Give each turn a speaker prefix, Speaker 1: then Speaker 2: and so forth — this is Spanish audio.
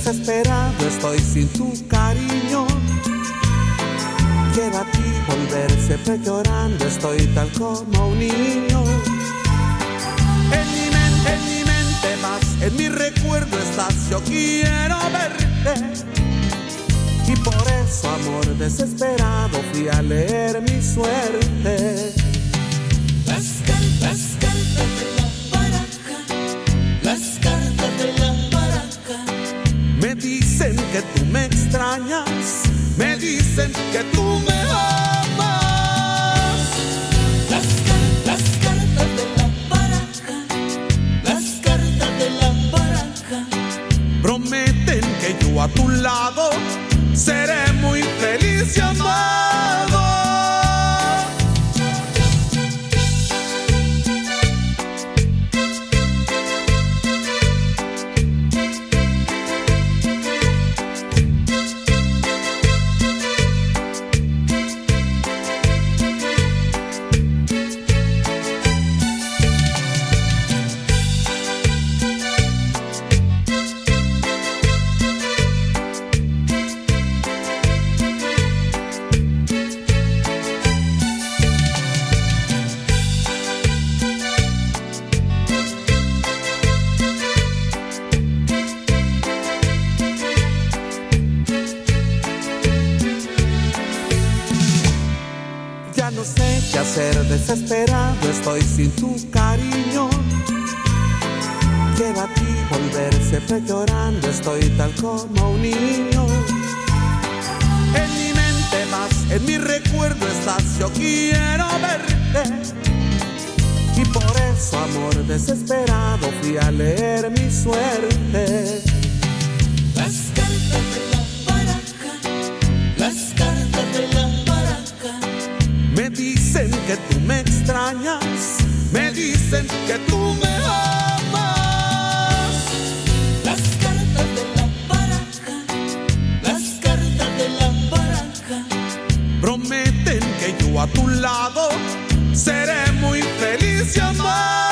Speaker 1: desesperado estoy sin tu cariño. Quiero a ti volver, siempre llorando estoy tal como un niño. En mi mente vas, en mi recuerdo estás, yo quiero verte. Y por eso, amor desesperado, fui a leer mi suerte.
Speaker 2: Las cartas de la baraja, las cartas de la baraja.
Speaker 1: Me dicen que tú me extrañas, me dicen que tú me amas.
Speaker 2: Las cartas de la baraja, las cartas de la baraja.
Speaker 1: Prometen que yo a tu lado seré muy feliz y amado. Ya no sé qué hacer, desesperado estoy sin tu cariño. Quiero a ti volver, siempre llorando estoy tal como un niño. En mi mente vas, en mi recuerdo estás, yo quiero verte. Y por eso, amor desesperado, fui a leer mi suerte.
Speaker 2: Las cartas de la baraja, las cartas de la baraja.
Speaker 1: Me dicen que tú me extrañas, me dicen que tú me amas.
Speaker 2: Las cartas de la baraja, las cartas de la baraja.
Speaker 1: Prometen que yo a tu lado seré muy feliz y amado.